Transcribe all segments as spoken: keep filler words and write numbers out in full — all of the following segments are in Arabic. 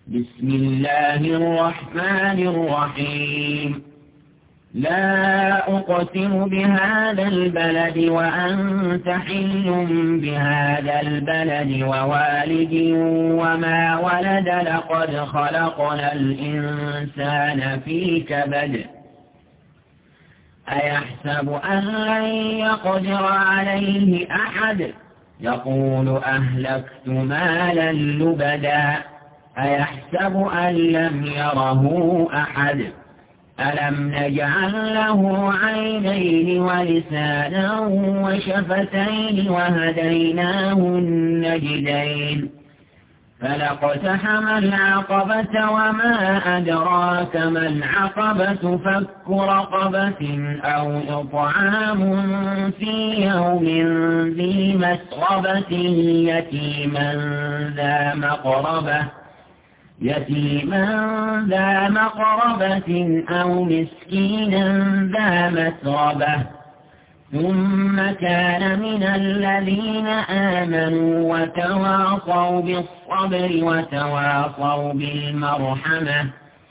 بسم الله الرحمن الرحيم. لا أقسم بهذا البلد وأنت حل بهذا البلد ووالد وما ولد لقد خلقنا الإنسان في كبد أيحسب أن لن يقدر عليه أحد يقول أهلكت مالا لبدا أيحسب أن لم يره أحد ألم نجعل له عينين ولسانا وشفتين وهديناه النجدين فلاقتحم العقبة وما أدراك ما العقبة فك رقبة أو إطعام في يوم ذي مسغبة يتيما ذا مقربة يتيما ذا مقربة أو مسكينا ذا مسربة ثم كان من الذين آمنوا وتواصوا بالصبر وتواصوا بالمرحمة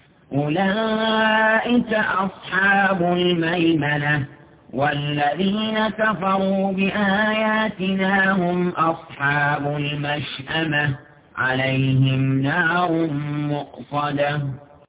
أولئك أصحاب الميمنة والذين كفروا بآياتنا هم أصحاب المشأمة عليهم نار مؤصدة.